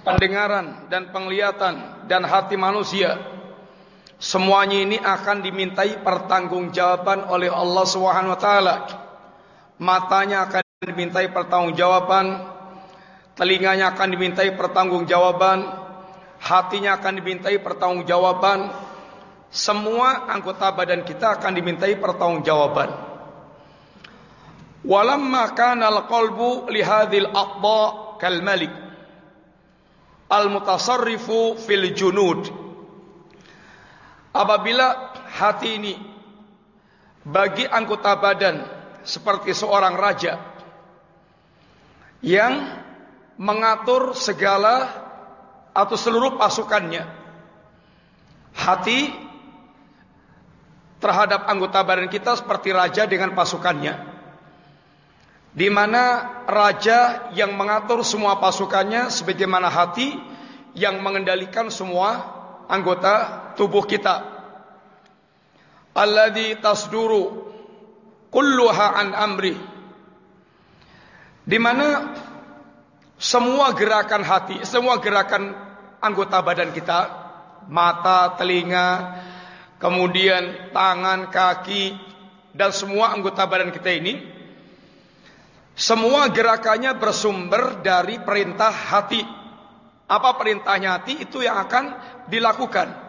pendengaran dan penglihatan dan hati manusia, semuanya ini akan dimintai pertanggungjawaban oleh Allah Subhanahu wa taala. Matanya akan dimintai pertanggungjawaban, telinganya akan dimintai pertanggungjawaban, hatinya akan dimintai pertanggungjawaban, semua anggota badan kita akan dimintai pertanggungjawaban. Walamma kana al-qalbu li hadhil a'dha kal malik al-mutasarrifu fil junud. Apabila hati ini bagi anggota badan seperti seorang raja yang mengatur segala atau seluruh pasukannya. Hati terhadap anggota badan kita seperti raja dengan pasukannya, di mana raja yang mengatur semua pasukannya, sebagaimana hati yang mengendalikan semua anggota tubuh kita. Alladzi tasduru kulluha an amri, di mana semua gerakan hati, semua gerakan anggota badan kita, mata, telinga, kemudian tangan, kaki, dan semua anggota badan kita ini, semua gerakannya bersumber dari perintah hati. Apa perintahnya hati, itu yang akan dilakukan.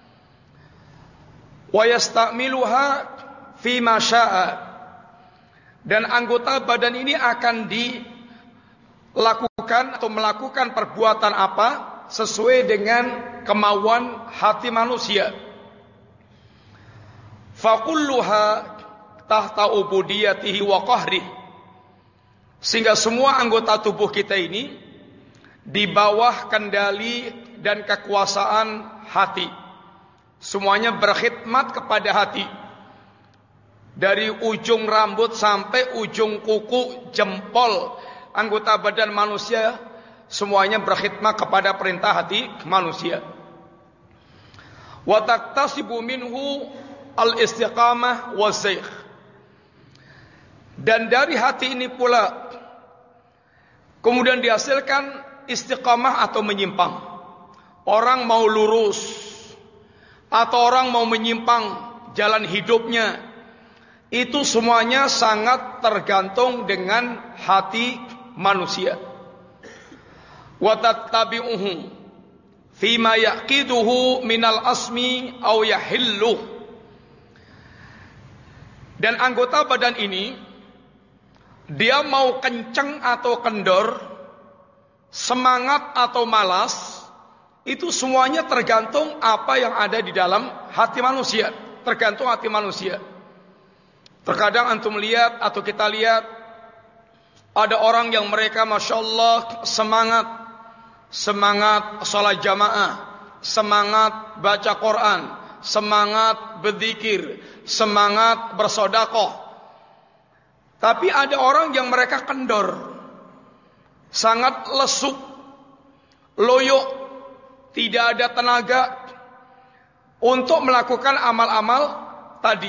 Wa yasta'miluha fi ma syaa, dan anggota badan ini akan dilakukan atau melakukan perbuatan apa sesuai dengan kemauan hati manusia. Fakulluha tahta ubudiyatihi wa qahri, sehingga semua anggota tubuh kita ini di bawah kendali dan kekuasaan hati. Semuanya berkhidmat kepada hati, dari ujung rambut sampai ujung kuku, jempol anggota badan manusia, semuanya berkhidmat kepada perintah hati manusia. Wa taktasibu minhu al-istiqamah wa zaykh, dan dari hati ini pula kemudian dihasilkan istiqamah atau menyimpang. Orang mau lurus atau orang mau menyimpang jalan hidupnya, itu semuanya sangat tergantung dengan hati manusia. Wa tattabi'uhu fima yaqiduhu minal asmi aw yahillu, dan anggota badan ini dia mau kenceng atau kendor, semangat atau malas, itu semuanya tergantung apa yang ada di dalam hati manusia, tergantung hati manusia. Terkadang antum lihat atau kita lihat ada orang yang mereka Masya Allah semangat sholat jamaah, semangat baca Quran, semangat berzikir, semangat bersedekah. Tapi ada orang yang mereka kendor, sangat lesu, loyo, tidak ada tenaga untuk melakukan amal-amal tadi.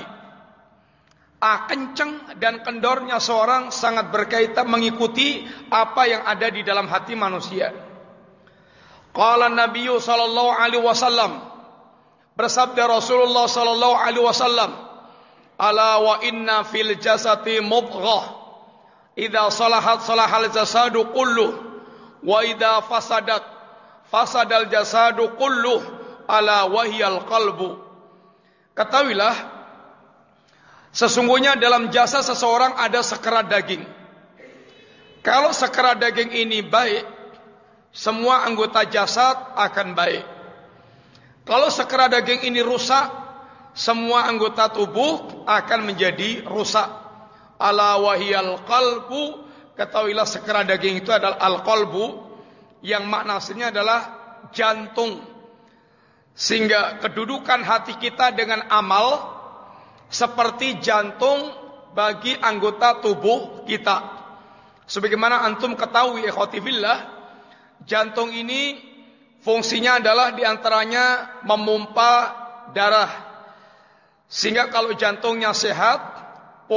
Kenceng dan kendornya seorang sangat berkaitan mengikuti apa yang ada di dalam hati manusia. Qala Nabi sallallahu alaihi wasallam, bersabda Rasulullah sallallahu alaihi wasallam, ala wa inna fil jasati mudghah, idza salahat salahal jasadu kulluh, wa idza fasadat fasadal jasadu kulluh, ala wahyal qalbu. Ketahuilah, sesungguhnya dalam jasa seseorang ada sekerat daging. Kalau sekerat daging ini baik, semua anggota jasad akan baik. Kalau sekerat daging ini rusak, semua anggota tubuh akan menjadi rusak. Ala wahyal qalbu, ketahuilah sekerat daging itu adalah al-qalbu, yang makna aslinya adalah jantung. Sehingga kedudukan hati kita dengan amal seperti jantung bagi anggota tubuh kita. Sebagaimana antum ketahui ikhwati fillah, jantung ini fungsinya adalah diantaranya memompa darah. Sehingga kalau jantungnya sehat,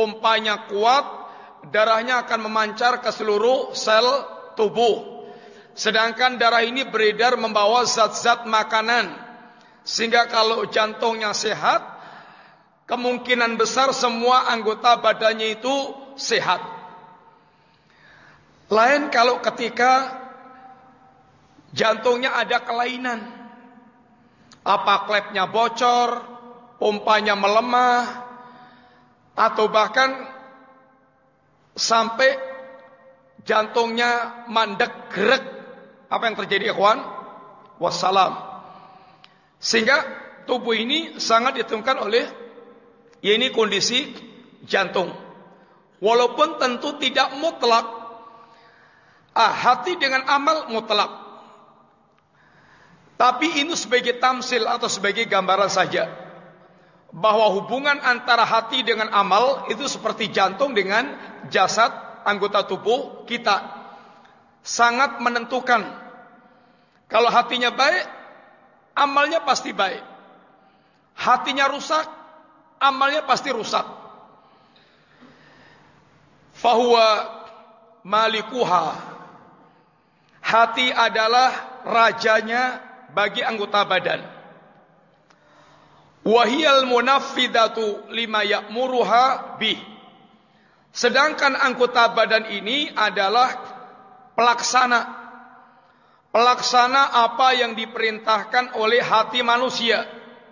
pompanya kuat, darahnya akan memancar ke seluruh sel tubuh. Sedangkan darah ini beredar membawa zat-zat makanan, sehingga kalau jantungnya sehat, kemungkinan besar semua anggota badannya itu sehat. Lain kalau ketika jantungnya ada kelainan, apa klepnya bocor, pompanya melemah, atau bahkan sampai jantungnya mandek grek, apa yang terjadi ikhwan? Wassalam. Sehingga tubuh ini sangat ditentukan oleh ini kondisi jantung. Walaupun tentu tidak mutlak. Hati dengan amal mutlak. Tapi ini sebagai tamsil atau sebagai gambaran saja, bahwa hubungan antara hati dengan amal itu seperti jantung dengan jasad anggota tubuh kita, sangat menentukan. Kalau hatinya baik, amalnya pasti baik. Hatinya rusak, amalnya pasti rusak. Fahuwa malikuha. Hati adalah rajanya bagi anggota badan. Wahiyal munaffidatu lima ya'muruha bih. Sedangkan anggota badan ini adalah pelaksana apa yang diperintahkan oleh hati manusia.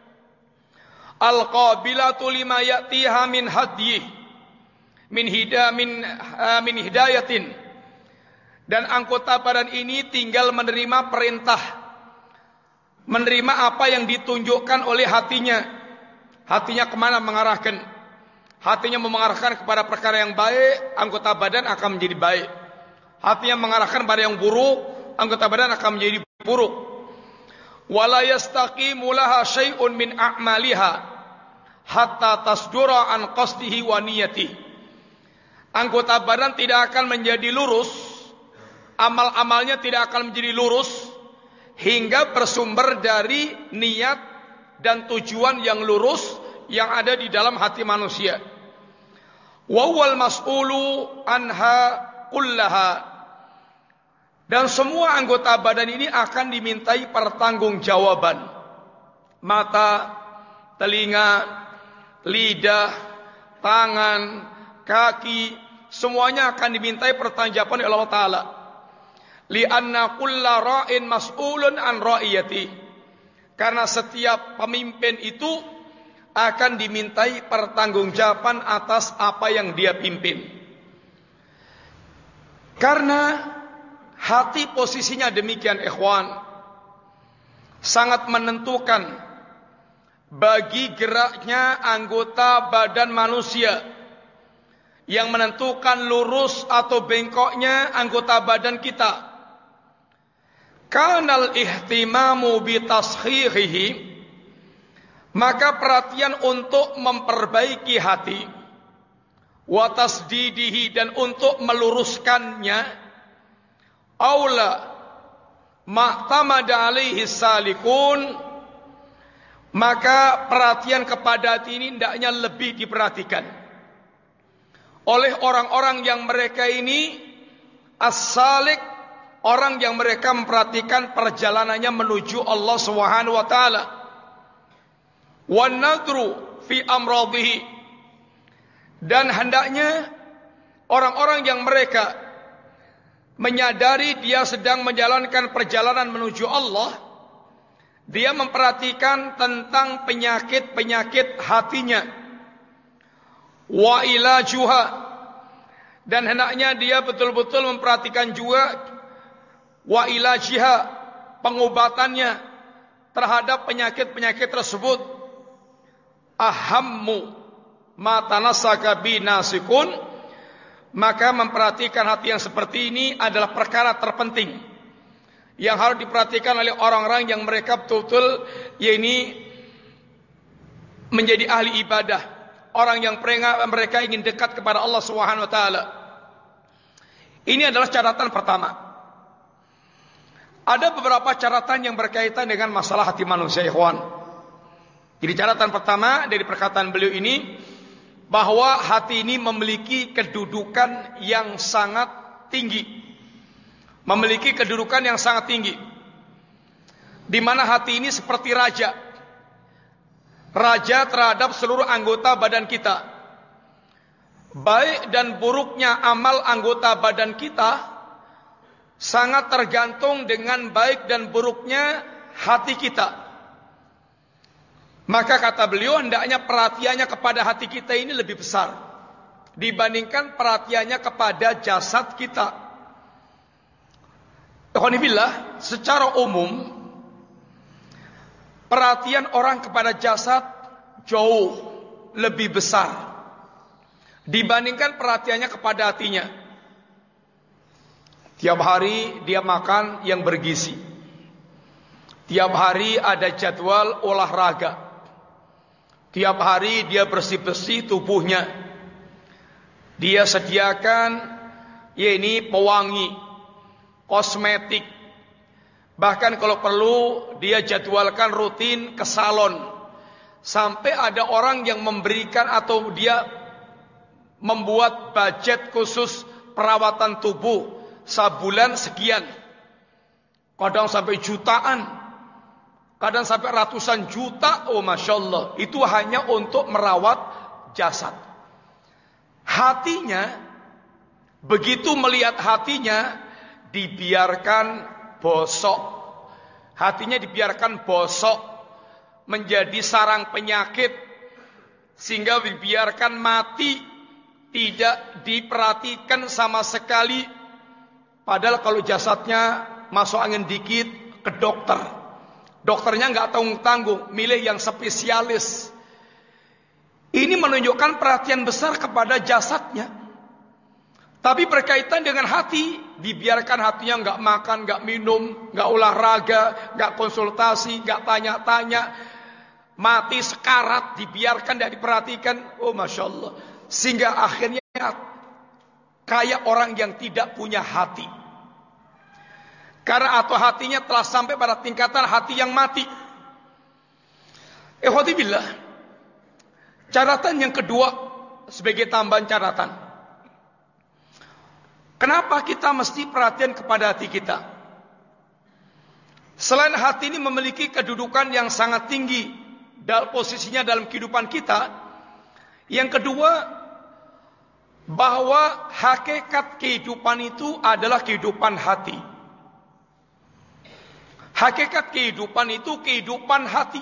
Al-qabilatu lima ya'tiha min hadyih min hidayatin. Dan anggota badan ini tinggal menerima perintah, menerima apa yang ditunjukkan oleh hatinya. Hatinya kemana mengarahkan? Hatinya mengarahkan kepada perkara yang baik, anggota badan akan menjadi baik. Hatinya mengarahkan pada yang buruk, anggota badan akan menjadi buruk. Wala yastaqimu laha syai'un min a'maliha hatta tasdura an qasdihi wa niyatihi. Anggota badan tidak akan menjadi lurus, amal-amalnya tidak akan menjadi lurus hingga bersumber dari niat dan tujuan yang lurus yang ada di dalam hati manusia. Wa wal mas'ulu anha kullaha. Dan semua anggota badan ini akan dimintai pertanggungjawaban. Mata, telinga, lidah, tangan, kaki, semuanya akan dimintai pertanggungjawaban oleh Allah Ta'ala. Li'anna kulla ra'in mas'ulun an ra'iyati. Karena setiap pemimpin itu akan dimintai pertanggungjawaban atas apa yang dia pimpin. Karena hati posisinya demikian ikhwan, sangat menentukan bagi geraknya anggota badan manusia, yang menentukan lurus atau bengkoknya anggota badan kita. Kanal ihtimamu bitashihihi, maka perhatian untuk memperbaiki hati, wa tasdidihi, dan untuk meluruskannya, aula ma'tamada alaihi salikun, maka perhatian kepada hati ini hendaknya lebih diperhatikan oleh orang-orang yang mereka ini as-salik, orang yang mereka memperhatikan perjalanannya menuju Allah Subhanahu wa taala. Wan nadru fi amradihi, dan hendaknya orang-orang yang mereka menyadari dia sedang menjalankan perjalanan menuju Allah, dia memperhatikan tentang penyakit-penyakit hatinya. Wa ilajuha, dan hendaknya dia betul-betul memperhatikan juga wa ilajiha, pengobatannya terhadap penyakit-penyakit tersebut. Ahammu ma tanassaka binasikun, maka memperhatikan hati yang seperti ini adalah perkara terpenting yang harus diperhatikan oleh orang-orang yang mereka betul-betul yakni menjadi ahli ibadah, orang yang mereka ingin dekat kepada Allah Subhanahu wa taala. Ini adalah catatan pertama. Ada beberapa catatan yang berkaitan dengan masalah hati manusia, ikhwan. Jadi catatan pertama dari perkataan beliau ini, bahwa hati ini memiliki kedudukan yang sangat tinggi. memiliki kedudukan yang sangat tinggi, di mana hati ini seperti raja terhadap seluruh anggota badan kita. Baik dan buruknya amal anggota badan kita sangat tergantung dengan baik dan buruknya hati kita. Maka kata beliau, hendaknya perhatiannya kepada hati kita ini lebih besar dibandingkan perhatiannya kepada jasad kita. Ikhwanillah, secara umum perhatian orang kepada jasad jauh lebih besar dibandingkan perhatiannya kepada hatinya. Tiap hari dia makan yang bergizi. Tiap hari ada jadwal olahraga. Tiap hari dia bersih-bersih tubuhnya. Dia sediakan pewangi, kosmetik. Bahkan kalau perlu dia jadwalkan rutin ke salon. Sampai ada orang yang memberikan atau dia membuat budget khusus perawatan tubuh sebulan sekian. Kadang sampai jutaan, kadang sampai ratusan juta. Oh Masya Allah, itu hanya untuk merawat jasad. Hatinya, begitu melihat hatinya, dibiarkan bosok. Hatinya dibiarkan bosok, menjadi sarang penyakit, sehingga dibiarkan mati, tidak diperhatikan sama sekali. Padahal kalau jasadnya masuk angin dikit ke dokter, dokternya nggak tanggung-tanggung, milih yang spesialis. Ini menunjukkan perhatian besar kepada jasadnya. Tapi berkaitan dengan hati, dibiarkan hatinya nggak makan, nggak minum, nggak olahraga, nggak konsultasi, nggak tanya-tanya, mati sekarat, dibiarkan, tidak diperhatikan. Oh Masya Allah. Sehingga akhirnya kayak orang yang tidak punya hati. Karena atau hatinya telah sampai pada tingkatan hati yang mati. Ikhwatibillah, catatan yang kedua sebagai tambahan catatan. Kenapa kita mesti perhatian kepada hati kita? Selain hati ini memiliki kedudukan yang sangat tinggi dalam posisinya dalam kehidupan kita, yang kedua, bahwa hakikat kehidupan itu adalah kehidupan hati. Hakikat kehidupan itu kehidupan hati.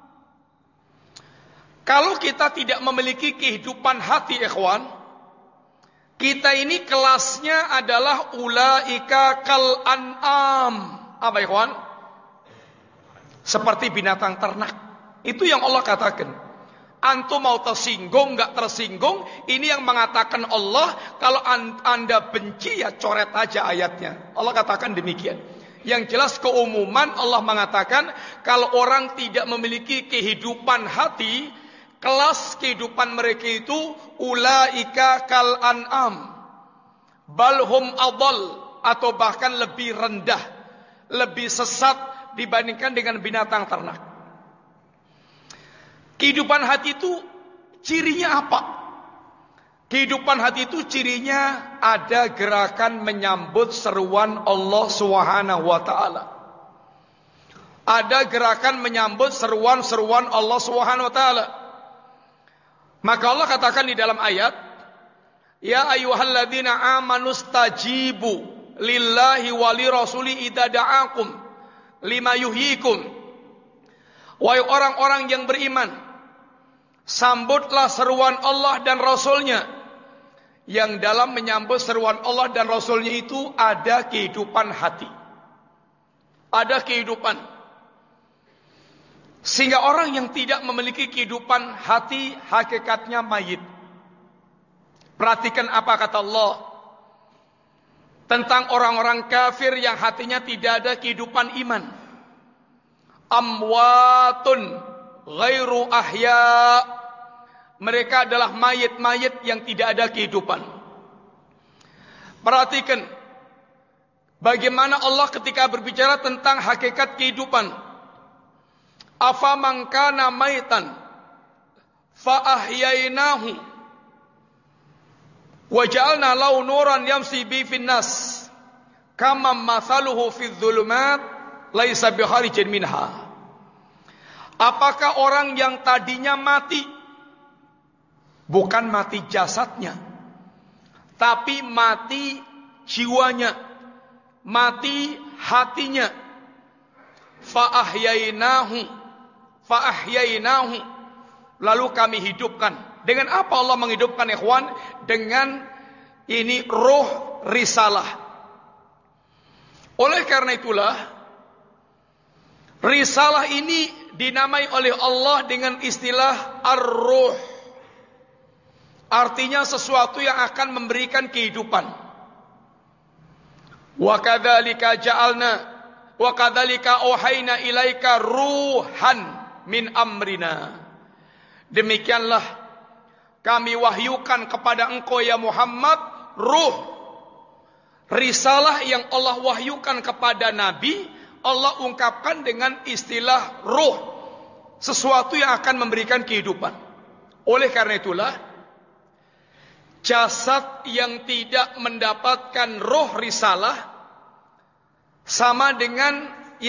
Kalau kita tidak memiliki kehidupan hati, ikhwan, kita ini kelasnya adalah ulaika kal an'am. Apa ikhwan? Seperti binatang ternak. Itu yang Allah katakan. Antum mau tersinggung, nggak tersinggung, ini yang mengatakan Allah. Kalau anda benci, ya coret aja ayatnya. Allah katakan demikian. Yang jelas keumuman Allah mengatakan, kalau orang tidak memiliki kehidupan hati, kelas kehidupan mereka itu ulaika kal an'am, balhum adal, atau bahkan lebih rendah, lebih sesat dibandingkan dengan binatang ternak. Kehidupan hati itu cirinya apa? Kehidupan hati itu cirinya ada gerakan menyambut seruan Allah Subhanahu wa taala. Ada gerakan menyambut seruan-seruan Allah Subhanahu wa taala. Maka Allah katakan di dalam ayat, ya ayyuhalladzina amanu stajibu lillahi wa li rasuli idza da'akum lima yuhyikum. Wahai orang-orang yang beriman, sambutlah seruan Allah dan Rasulnya. Yang dalam menyambut seruan Allah dan Rasulnya itu ada kehidupan hati. Ada kehidupan. Sehingga orang yang tidak memiliki kehidupan hati, hakikatnya mayit. Perhatikan apa kata Allah tentang orang-orang kafir yang hatinya tidak ada kehidupan iman. Amwatun ghairu ahya. Mereka adalah mayit-mayit yang tidak ada kehidupan. Perhatikan bagaimana Allah ketika berbicara tentang hakikat kehidupan. Afaman kana maitan fa ahyainahu wa ja'alna lahu nuran yamshi bi fin nas kama mathaluhu fidz dzulumat laisa biharijin minha. Apakah orang yang tadinya mati, bukan mati jasadnya, tapi mati jiwanya, mati hatinya, fa'ahyainahu, lalu kami hidupkan. Dengan apa Allah menghidupkan, ikhwan? Dengan ini roh risalah. Oleh karena itulah, risalah ini dinamai oleh Allah dengan istilah ar-ruh. Artinya sesuatu yang akan memberikan kehidupan. Wa kadzalika ja'alna wa kadzalika auhayna ilaika ruhan min amrina. Demikianlah kami wahyukan kepada engkau ya Muhammad ruh. Risalah yang Allah wahyukan kepada Nabi, Allah ungkapkan dengan istilah ruh. Sesuatu yang akan memberikan kehidupan. Oleh karena itulah, jasad yang tidak mendapatkan roh risalah sama dengan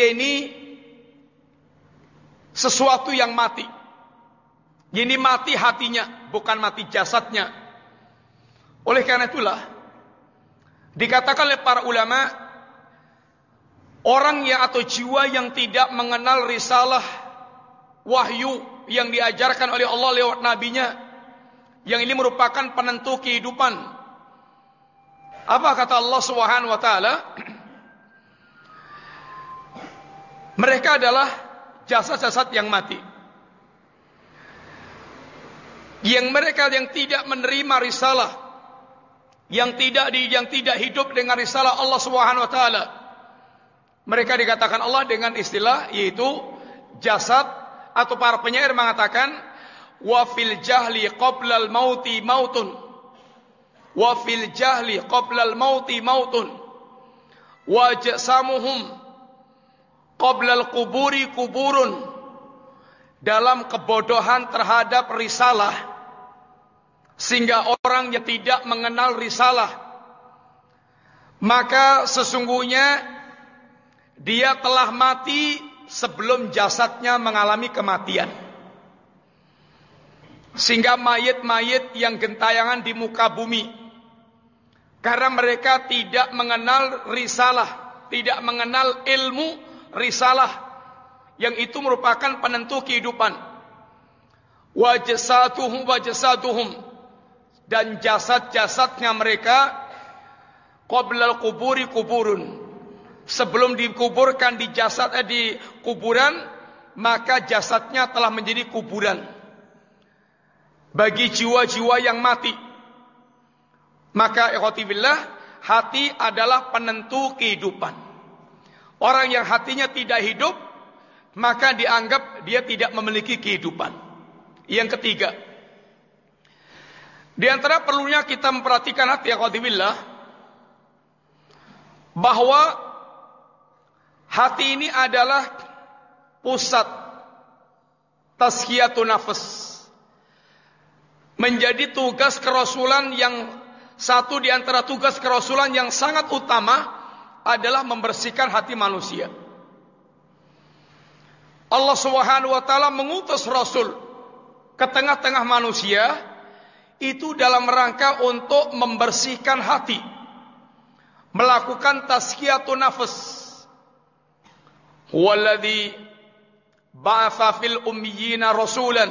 sesuatu yang mati. Ini mati hatinya, bukan mati jasadnya. Oleh karena itulah, dikatakan oleh para ulama, orang yang atau jiwa yang tidak mengenal risalah wahyu yang diajarkan oleh Allah lewat nabinya, yang ini merupakan penentu kehidupan. Apa kata Allah Subhanahu wa taala? Mereka adalah jasad-jasad yang mati. Yang mereka yang tidak menerima risalah, yang tidak hidup dengan risalah Allah Subhanahu wa taala. Mereka dikatakan Allah dengan istilah yaitu jasad, atau para penyair mengatakan wa fil jahli qablal mauti mautun, wa fil jahli qablal mauti mautun, wa jasamuhum qablal quburi kuburun. Dalam kebodohan terhadap risalah, sehingga orang yang tidak mengenal risalah, maka sesungguhnya dia telah mati sebelum jasadnya mengalami kematian. Sehingga mayit-mayit yang gentayangan di muka bumi, karena mereka tidak mengenal risalah, tidak mengenal ilmu risalah, yang itu merupakan penentu kehidupan. Wajasaduhum, dan jasad-jasadnya mereka qablal quburi kuburun, sebelum dikuburkan di kuburan, maka jasadnya telah menjadi kuburan. Bagi jiwa-jiwa yang mati, maka ikhwati billah, hati adalah penentu kehidupan. Orang yang hatinya tidak hidup, maka dianggap dia tidak memiliki kehidupan. Yang ketiga, di antara perlunya kita memperhatikan hati, ikhwati billah, bahwa hati ini adalah pusat tazkiyatun nafs. Menjadi tugas kerasulan yang satu di antara tugas kerasulan yang sangat utama adalah membersihkan hati manusia. Allah Subhanahu wa taala mengutus rasul ke tengah-tengah manusia itu dalam rangka untuk membersihkan hati, melakukan tazkiyatun nafs. Huwallazi ba'atsa fil ummiyina rasulan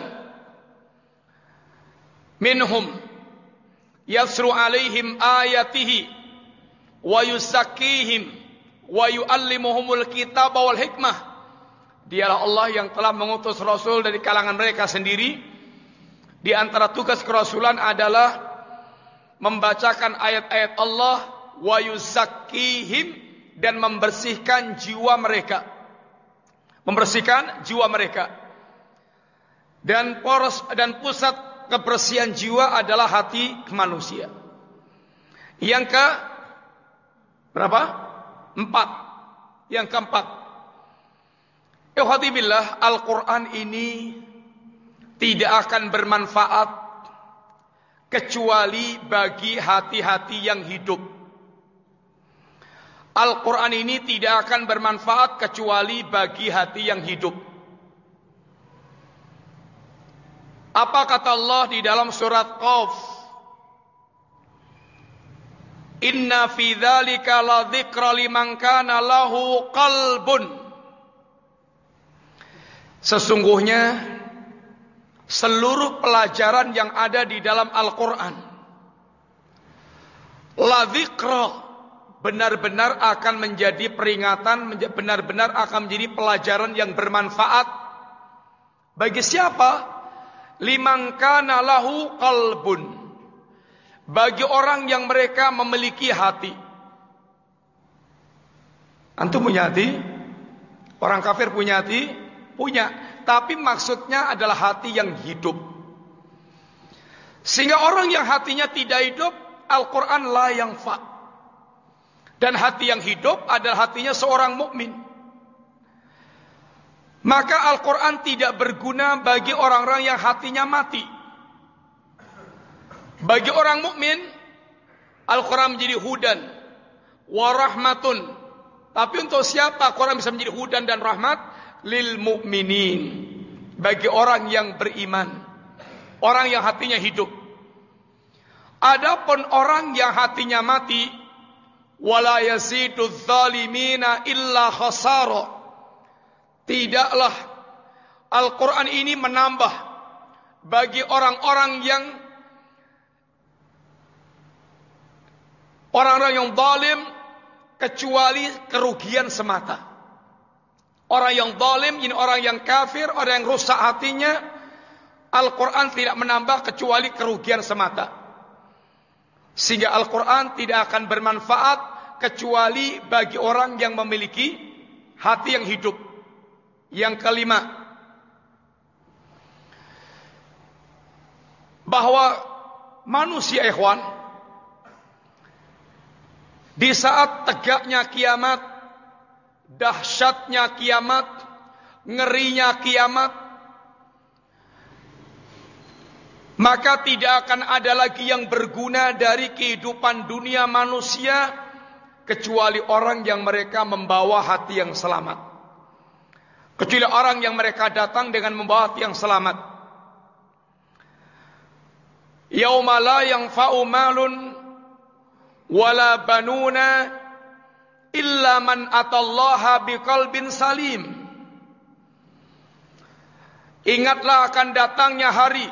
minhum yasru alaihim ayatihi wa yuzakkihim wa yuallimuhumul kitaba wal hikmah. Dialah Allah yang telah mengutus rasul dari kalangan mereka sendiri. Di antara tugas kerasulan adalah membacakan ayat-ayat Allah, wa yuzakkihim, dan membersihkan jiwa mereka. Membersihkan jiwa mereka. Dan pusat kebersihan jiwa adalah hati manusia. Yang ke berapa? 4. Yang keempat, ikhwati billah, Al-Quran ini tidak akan bermanfaat kecuali bagi hati-hati yang hidup. Al-Quran ini tidak akan bermanfaat kecuali bagi hati yang hidup. Apa kata Allah di dalam surat Qaf? Inna fi dzalika la dzikra liman kana lahu qalbun. Sesungguhnya seluruh pelajaran yang ada di dalam Al-Quran, la dzikra, benar-benar akan menjadi peringatan, benar-benar akan menjadi pelajaran yang bermanfaat. Bagi siapa? Liman kana lahu qalbun, bagi orang yang mereka memiliki hati. Antum punya hati? Orang kafir punya hati? Punya. Tapi maksudnya adalah hati yang hidup. Sehingga orang yang hatinya tidak hidup, Al-Quran la yanfa. Dan hati yang hidup adalah hatinya seorang mukmin. Maka Al-Quran tidak berguna bagi orang-orang yang hatinya mati. Bagi orang mukmin, Al-Quran menjadi hudan wa rahmatun. Tapi untuk siapa Al-Quran bisa menjadi hudan dan rahmat? Lil mu'minin, bagi orang yang beriman, orang yang hatinya hidup. Adapun orang yang hatinya mati, wala yaziduz zalimina illa khasara. Tidaklah Al-Quran ini menambah bagi orang-orang yang zalim kecuali kerugian semata. Orang yang zalim ini orang yang kafir, orang yang rusak hatinya, Al-Quran tidak menambah kecuali kerugian semata. Sehingga Al-Quran tidak akan bermanfaat kecuali bagi orang yang memiliki hati yang hidup. Yang kelima, bahwa manusia, ikhwan, di saat tegaknya kiamat, dahsyatnya kiamat, ngerinya kiamat, maka tidak akan ada lagi yang berguna dari kehidupan dunia manusia kecuali orang yang mereka membawa hati yang selamat. Kecuali orang yang mereka datang dengan membawa hati yang selamat. Yauma la yanfa'u malun wala banuna illa man atallaha biqalbin salim. Ingatlah akan datangnya hari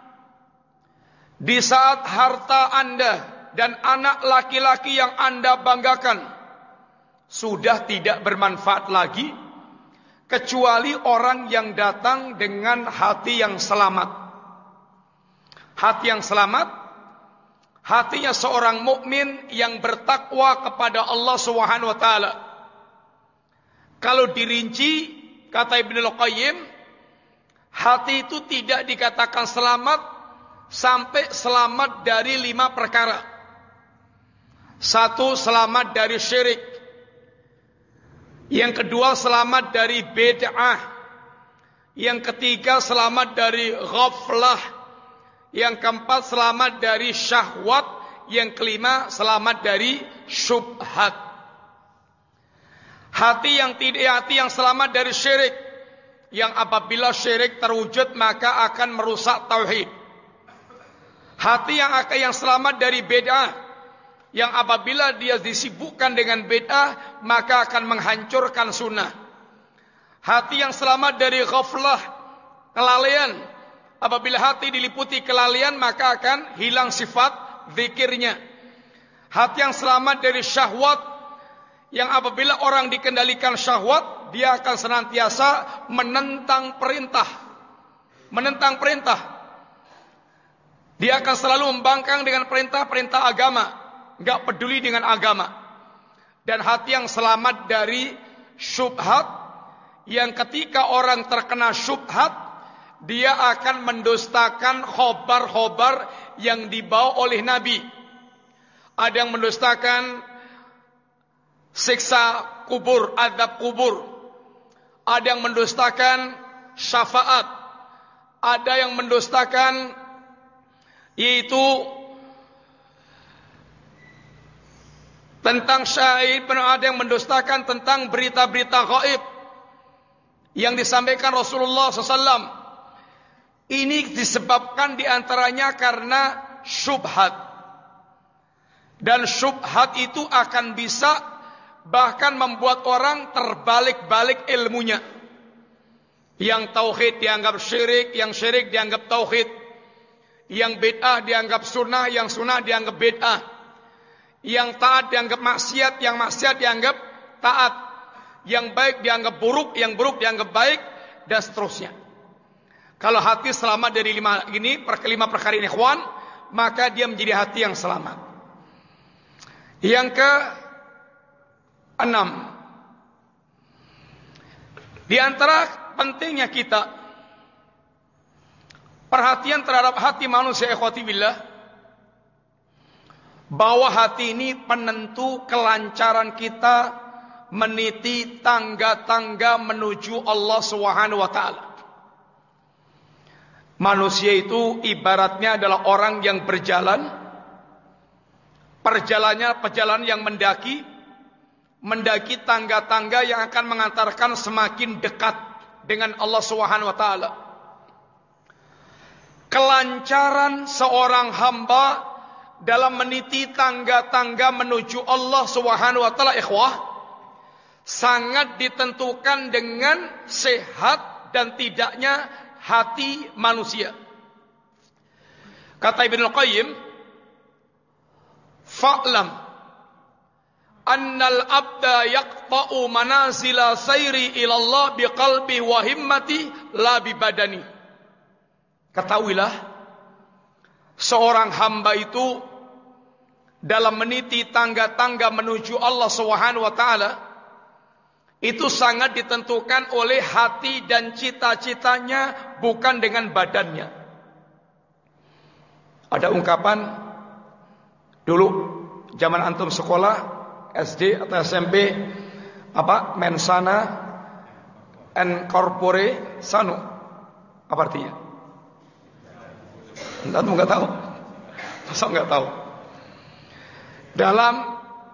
di saat harta Anda dan anak laki-laki yang Anda banggakan sudah tidak bermanfaat lagi kecuali orang yang datang dengan hati yang selamat. Hati yang selamat, hatinya seorang mukmin yang bertakwa kepada Allah Subhanahu wa taala. Kalau dirinci, kata Ibnul Qayyim, hati itu tidak dikatakan selamat sampai selamat dari 5 perkara. 1, selamat dari syirik. Yang kedua, selamat dari bid'ah. Yang ketiga, selamat dari ghaflah. Yang keempat, selamat dari syahwat. Yang kelima, selamat dari syubhat. Hati yang selamat dari syirik, yang apabila syirik terwujud maka akan merusak tauhid. Hati yang selamat dari bid'ah, yang apabila dia disibukkan dengan bid'ah maka akan menghancurkan sunnah. Hati yang selamat dari ghaflah, kelalaian, apabila hati diliputi kelalaian maka akan hilang sifat zikirnya. Hati yang selamat dari syahwat, yang apabila orang dikendalikan syahwat dia akan senantiasa menentang perintah. Dia akan selalu membangkang dengan perintah-perintah agama, enggak peduli dengan agama. Dan hati yang selamat dari syubhat, yang ketika orang terkena syubhat, dia akan mendustakan khobar-khobar yang dibawa oleh Nabi. Ada yang mendustakan siksa kubur, azab kubur. Ada yang mendustakan syafaat. Ada yang mendustakan yaitu tentang syair, ada yang mendustakan tentang berita-berita gaib yang disampaikan Rasulullah SAW. Ini disebabkan diantaranya karena syubhat. Dan syubhat itu akan bisa bahkan membuat orang terbalik-balik ilmunya. Yang tauhid dianggap syirik, yang syirik dianggap tauhid. Yang bid'ah dianggap sunnah, yang sunnah dianggap bid'ah. Yang taat dianggap maksiat, yang maksiat dianggap taat. Yang baik dianggap buruk, yang buruk dianggap baik, dan seterusnya. Kalau hati selamat dari lima perkara ini, ikhwan, maka dia menjadi hati yang selamat. Yang ke-6, di antara pentingnya kita perhatian terhadap hati manusia, ikhwati billah, bahwa hati ini penentu kelancaran kita meniti tangga-tangga menuju Allah Subhanahu wa taala. Manusia itu ibaratnya adalah orang yang berjalan, perjalanan yang mendaki tangga-tangga yang akan mengantarkan semakin dekat dengan Allah Subhanahu wa taala. Kelancaran seorang hamba dalam meniti tangga-tangga menuju Allah Subhanahu wa taala, ikhwah, sangat ditentukan dengan sehat dan tidaknya hati manusia. Kata Ibnu Qayyim, fa'lam annal abda yaqta'u manazila sayri ila Allah biqalbi wa himmati la bi badani. Ketahuilah, seorang hamba itu dalam meniti tangga-tangga menuju Allah Subhanahu wa taala itu sangat ditentukan oleh hati dan cita-citanya, bukan dengan badannya. Ada ungkapan dulu zaman antum sekolah SD atau SMP, mensana en corpore sano. Apa artinya? Antum enggak tahu? Masa enggak tahu? Dalam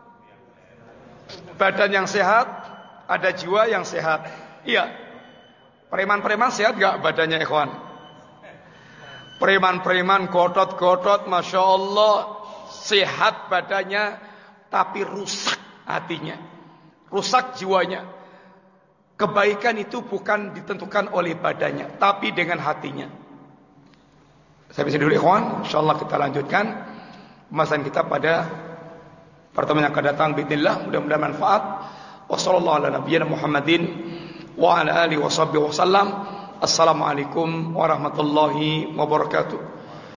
badan yang sehat ada jiwa yang sehat. Iya. Preman-preman sehat enggak badannya, ikhwan? Preman-preman gotot-gotot, masya Allah, sehat badannya, tapi rusak hatinya, rusak jiwanya. Kebaikan itu bukan ditentukan oleh badannya, tapi dengan hatinya. Saya bisa dulu, ikhwan. InsyaAllah kita lanjutkan pembahasan kita pada pertemuan yang akan datang, bismillah. Mudah-mudahan manfaat. Wassalamualaikum warahmatullahi wabarakatuh.